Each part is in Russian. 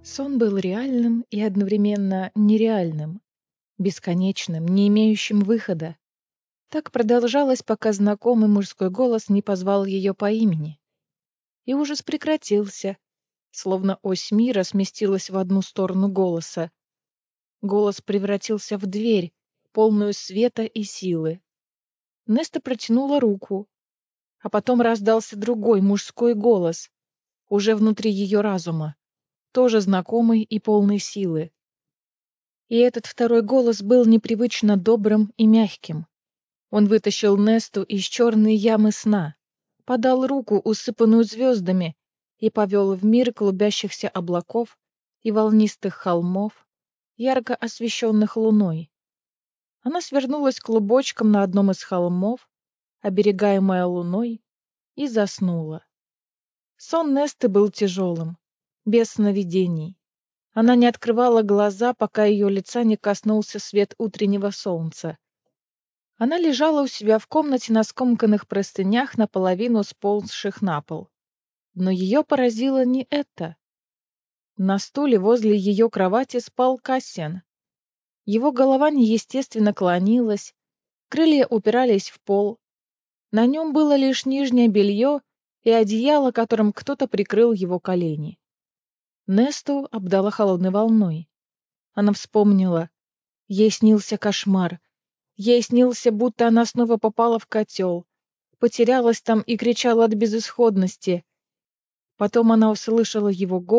Сон был реальным и одновременно нереальным, бесконечным, не имеющим выхода. Так продолжалось, пока знакомый мужской голос не позвал ее по имени. И ужас прекратился, словно ось мира сместилась в одну сторону голоса. Голос превратился в дверь, полную света и силы. Неста протянула руку, а потом раздался другой мужской голос, уже внутри ее разума, тоже знакомый и полный силы. И этот второй голос был непривычно добрым и мягким. Он вытащил Несту из черной ямы сна, подал руку, усыпанную звездами, и повел в мир клубящихся облаков и волнистых холмов, ярко освещенных луной. Она свернулась клубочком на одном из холмов, оберегаемая луной, и заснула. Сон Несты был тяжелым, без сновидений. Она не открывала глаза, пока ее лица не коснулся свет утреннего солнца. Она лежала у себя в комнате на скомканных простынях, наполовину сползших на пол. Но ее поразило не это. На стуле возле ее кровати спал Кассиан. Его голова неестественно клонилась, крылья упирались в пол. На нем было лишь нижнее белье и одеяло, которым кто-то прикрыл его колени. Несту обдала холодной волной. Она вспомнила. Ей снился кошмар. Ей снился, будто она снова попала в котел, потерялась там и кричала от безысходности. Потом она услышала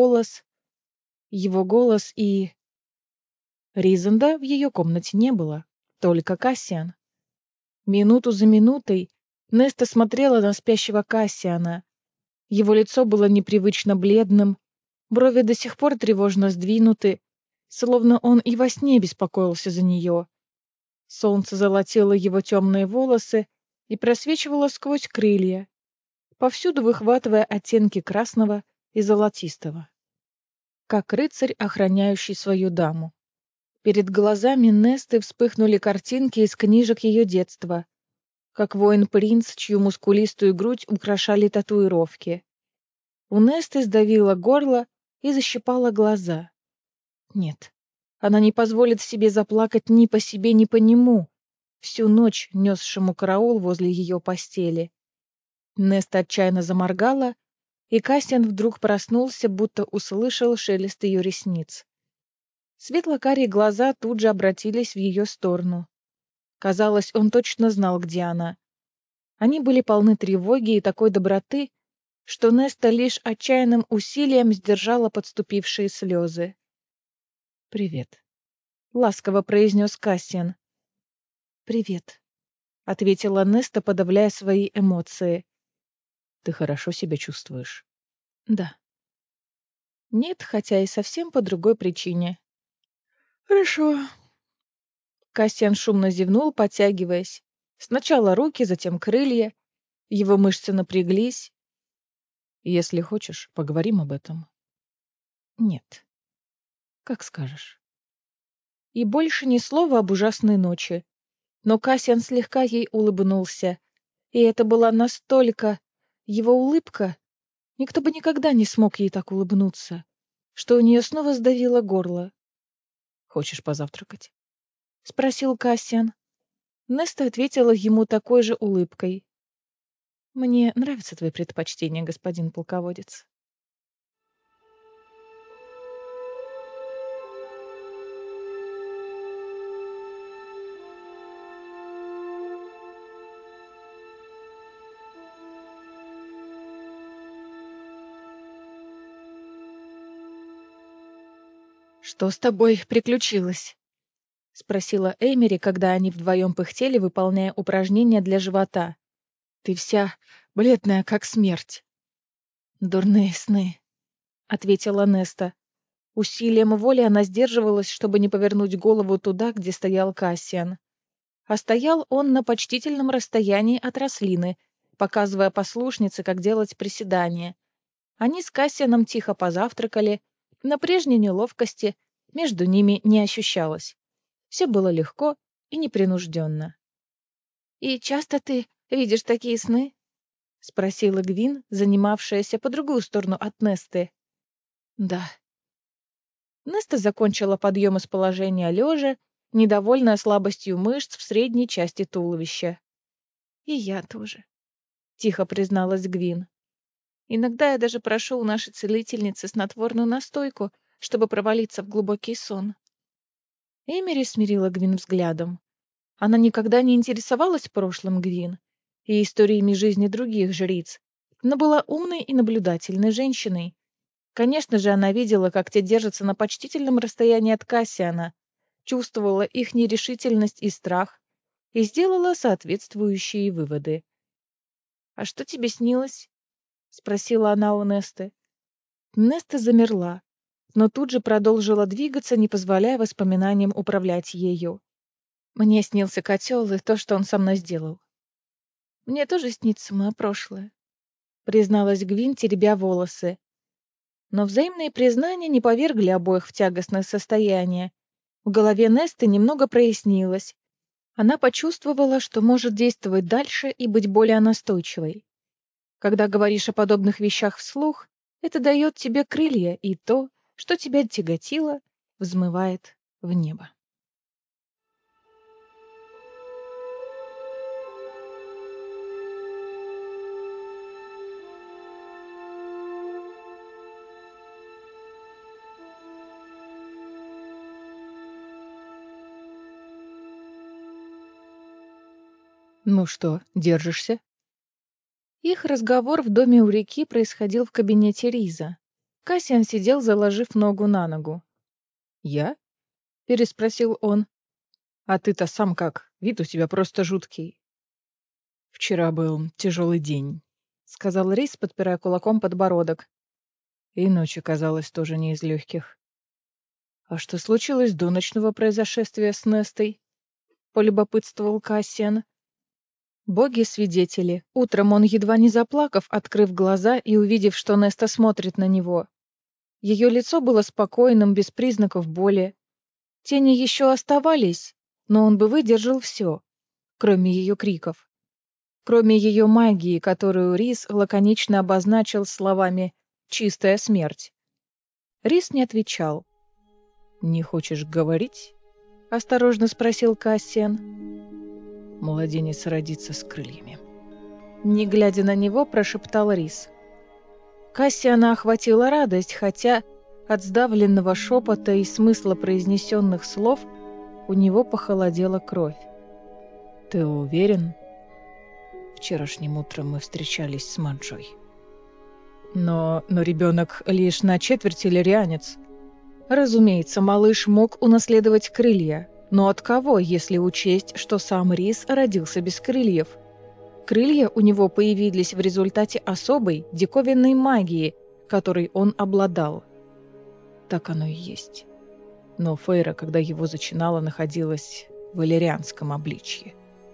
его голос и... Ризанда в ее комнате не было, только Кассиан. Минуту за минутой Неста смотрела на спящего Кассиана. Его лицо было непривычно бледным, брови до сих пор тревожно сдвинуты, словно он и во сне беспокоился за нее. Солнце золотило его темные волосы и просвечивало сквозь крылья, повсюду выхватывая оттенки красного и золотистого. Как рыцарь, охраняющий свою даму. Перед глазами Несты вспыхнули картинки из книжек ее детства, как воин-принц, чью мускулистую грудь украшали татуировки. У Несты сдавило горло и защипало глаза. Нет, она не позволит себе заплакать ни по себе, ни по нему, всю ночь несшему караул возле ее постели. Неста отчаянно заморгала, и Кассиан вдруг проснулся, будто услышал шелест ее ресниц. Светло-карие глаза тут же обратились в ее сторону. Казалось, он точно знал, где она. Они были полны тревоги и такой доброты, что Неста лишь отчаянным усилием сдержала подступившие слезы. «Привет», — ласково произнес Кассиан. «Привет», — ответила Неста, подавляя свои эмоции. «Ты хорошо себя чувствуешь?» «Да». «Нет, хотя и совсем по другой причине». «Хорошо». Кассиан шумно зевнул, подтягиваясь. Сначала руки, затем крылья. Его мышцы напряглись. «Если хочешь, поговорим об этом». «Нет». «Как скажешь». И больше ни слова об ужасной ночи. Но Кассиан слегка ей улыбнулся. И это была настолько... Его улыбка... Никто бы никогда не смог ей так улыбнуться, что у нее снова сдавило горло. «Хочешь позавтракать?» — спросил Кассиан. Неста ответила ему такой же улыбкой. «Мне нравятся твои предпочтения, господин полководец». «Что с тобой приключилось?» — спросила Эмери, когда они вдвоем пыхтели, выполняя упражнения для живота. «Ты вся бледная, как смерть». «Дурные сны», — ответила Неста. Усилием воли она сдерживалась, чтобы не повернуть голову туда, где стоял Кассиан. А стоял он на почтительном расстоянии от рослины, показывая послушнице, как делать приседания. Они с Кассианом тихо позавтракали, на прежней неловкости между ними не ощущалось. Все было легко и непринужденно. «И часто ты видишь такие сны?» — спросила Гвин, занимавшаяся по другую сторону от Несты. «Да». Неста закончила подъем из положения лежа, недовольная слабостью мышц в средней части туловища. «И я тоже», — тихо призналась Гвин. «Иногда я даже прошу у нашей целительницы снотворную настойку, чтобы провалиться в глубокий сон». Эмери смирила Гвин взглядом. Она никогда не интересовалась прошлым Гвин и историями жизни других жриц, но была умной и наблюдательной женщиной. Конечно же, она видела, как те держатся на почтительном расстоянии от Кассиана, чувствовала их нерешительность и страх и сделала соответствующие выводы. «А что тебе снилось?» — спросила она у Несты. Неста замерла, но тут же продолжила двигаться, не позволяя воспоминаниям управлять ею. «Мне снился котел и то, что он со мной сделал». «Мне тоже снится мое прошлое», — призналась Гвин, теребя волосы. Но взаимные признания не повергли обоих в тягостное состояние. В голове Несты немного прояснилось. Она почувствовала, что может действовать дальше и быть более настойчивой. Когда говоришь о подобных вещах вслух, это дает тебе крылья, и то, что тебя тяготило, взмывает в небо. «Ну что, держишься?» Их разговор в доме у реки происходил в кабинете Риза. Кассиан сидел, заложив ногу на ногу. «Я?» — переспросил он. «А ты-то сам как? Вид у тебя просто жуткий». «Вчера был тяжелый день», — сказал Риз, подпирая кулаком подбородок. И ночь оказалась тоже не из легких. «А что случилось до ночного происшествия с Нестой?» — полюбопытствовал Кассиан. Боги-свидетели. Утром он, едва не заплакав, открыв глаза и увидев, что Неста смотрит на него. Ее лицо было спокойным, без признаков боли. Тени еще оставались, но он бы выдержал все, кроме ее криков. Кроме ее магии, которую Рис лаконично обозначил словами «чистая смерть». Рис не отвечал. «Не хочешь говорить?» — осторожно спросил Кассиан. «Младенец родится с крыльями». Не глядя на него, прошептал Рис. Кассиана охватила радость, хотя от сдавленного шепота и смысла произнесенных слов у него похолодела кровь. «Ты уверен?» Вчерашним утром мы встречались с Манджой. Но ребенок лишь на четверть иллирианец. Разумеется, малыш мог унаследовать крылья. Но от кого, если учесть, что сам Рис родился без крыльев? Крылья у него появились в результате особой, диковинной магии, которой он обладал. Так оно и есть. Но Фейра, когда его зачинала, находилась в иллирианском обличье.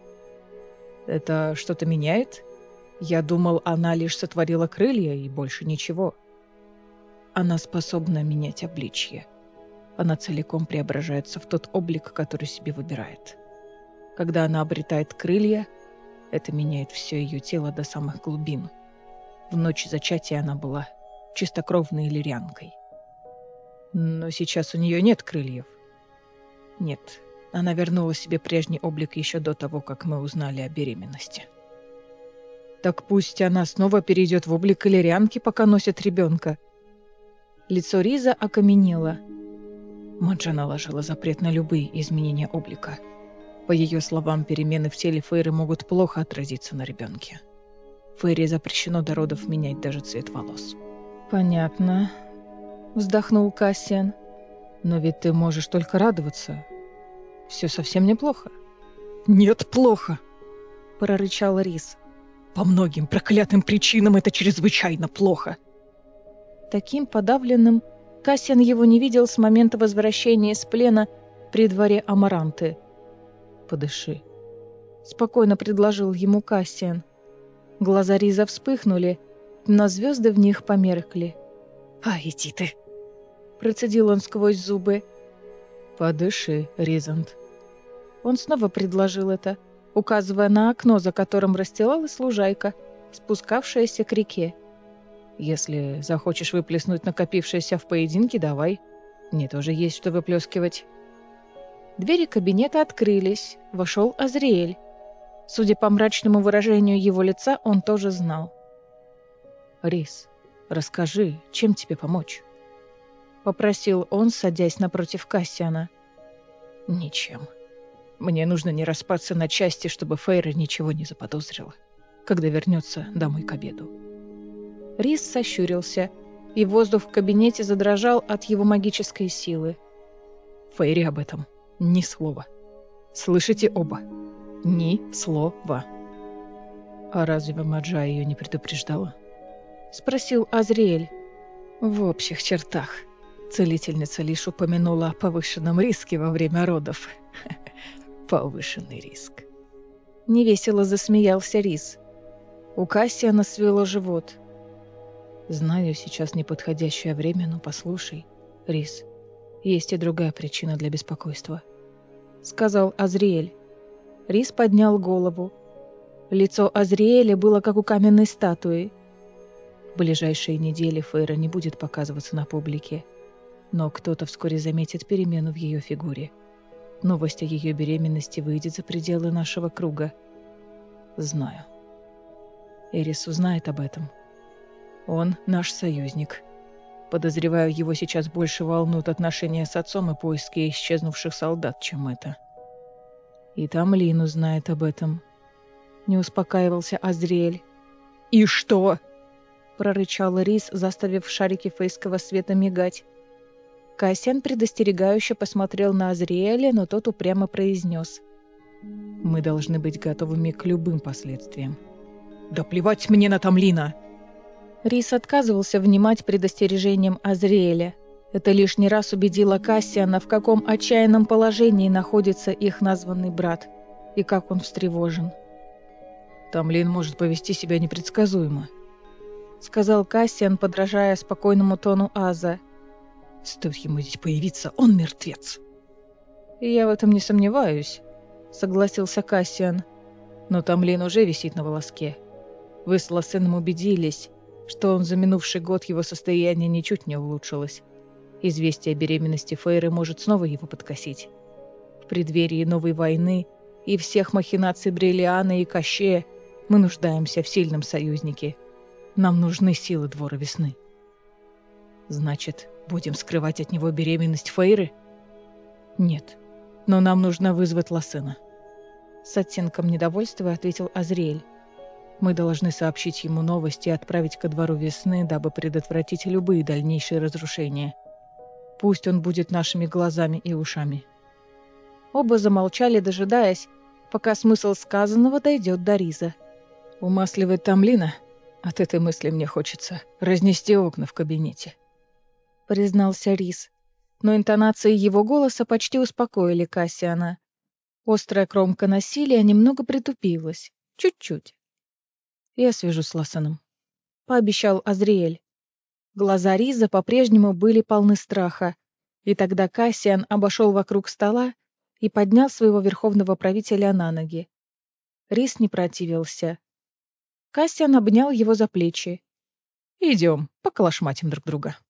Это что-то меняет? Я думал, она лишь сотворила крылья и больше ничего. Она способна менять обличье. Она целиком преображается в тот облик, который себе выбирает. Когда она обретает крылья, это меняет все ее тело до самых глубин. В ночь зачатия она была чистокровной иллирианкой. Но сейчас у нее нет крыльев. Нет, она вернула себе прежний облик еще до того, как мы узнали о беременности. Так пусть она снова перейдет в облик иллирианки, пока носит ребенка. Лицо Риза окаменело. Манджа наложила запрет на любые изменения облика. По ее словам, перемены в теле Фейры могут плохо отразиться на ребенке. Фейре запрещено до родов менять даже цвет волос. «Понятно», — вздохнул Кассиан. «Но ведь ты можешь только радоваться. Все совсем неплохо». «Нет, плохо», — прорычал Риз. «По многим проклятым причинам это чрезвычайно плохо». Таким подавленным Кассиан его не видел с момента возвращения из плена при дворе Амаранты. «Подыши», — спокойно предложил ему Кассиан. Глаза Риза вспыхнули, но звезды в них померкли. «А, иди ты!» — процедил он сквозь зубы. «Подыши, Ризант». Он снова предложил это, указывая на окно, за которым расстилалась лужайка, спускавшаяся к реке. «Если захочешь выплеснуть накопившееся в поединке, давай. Мне тоже есть что выплескивать. Двери кабинета открылись. Вошел Азриэль. Судя по мрачному выражению его лица, он тоже знал. «Рис, расскажи, чем тебе помочь?» — попросил он, садясь напротив Кассиана. «Ничем. Мне нужно не распаться на части, чтобы Фейра ничего не заподозрила, когда вернется домой к обеду». Рис сощурился, и воздух в кабинете задрожал от его магической силы. «Фейре об этом ни слова. Слышите оба? Ни слова». «А разве Маджа ее не предупреждала?» — спросил Азриэль. «В общих чертах. Целительница лишь упомянула о повышенном риске во время родов». «Повышенный риск». Невесело засмеялся Рис. У Кассиана свело живот. «Знаю, сейчас неподходящее время, но послушай, Рис, есть и другая причина для беспокойства», — сказал Азриэль. Рис поднял голову. Лицо Азриэля было как у каменной статуи. В ближайшие недели Фейра не будет показываться на публике, но кто-то вскоре заметит перемену в ее фигуре. Новость о ее беременности выйдет за пределы нашего круга. Знаю. Эрис узнает об этом. Он наш союзник. Подозреваю, его сейчас больше волнуют отношения с отцом и поиски исчезнувших солдат, чем это. И Тамлин узнает об этом. Не успокаивался Азриэль. «И что?» — прорычал Рис, заставив шарики фейского света мигать. Кассиан предостерегающе посмотрел на Азриэля, но тот упрямо произнес: «Мы должны быть готовыми к любым последствиям». «Да плевать мне на Тамлина!» Рис отказывался внимать предостережениям Азриэля. Это лишний раз убедило Кассиана, в каком отчаянном положении находится их названный брат, и как он встревожен. «Тамлин может повести себя непредсказуемо», — сказал Кассиан, подражая спокойному тону Аза. «Стоит ему здесь появиться, он мертвец». «Я в этом не сомневаюсь», — согласился Кассиан. «Но Тамлин уже висит на волоске. Вы с Лассеном убедились, что он за минувший год его состояние ничуть не улучшилось. Известие о беременности Фейры может снова его подкосить. В преддверии новой войны и всех махинаций Бриллиана и Кащея мы нуждаемся в сильном союзнике. Нам нужны силы Двора Весны». «Значит, будем скрывать от него беременность Фейры?» «Нет, но нам нужно вызвать Лассена», — с оттенком недовольства ответил Азриэль. «Мы должны сообщить ему новости и отправить ко Двору Весны, дабы предотвратить любые дальнейшие разрушения. Пусть он будет нашими глазами и ушами». Оба замолчали, дожидаясь, пока смысл сказанного дойдет до Риза. «Умасливать Тамлина? От этой мысли мне хочется разнести окна в кабинете», — признался Риз. Но интонации его голоса почти успокоили Кассиана. Острая кромка насилия немного притупилась. Чуть-чуть. «Я свяжусь с Лассеном», — пообещал Азриэль. Глаза Риза по-прежнему были полны страха, и тогда Кассиан обошел вокруг стола и поднял своего верховного правителя на ноги. Риз не противился. Кассиан обнял его за плечи. «Идем, поколошматим друг друга».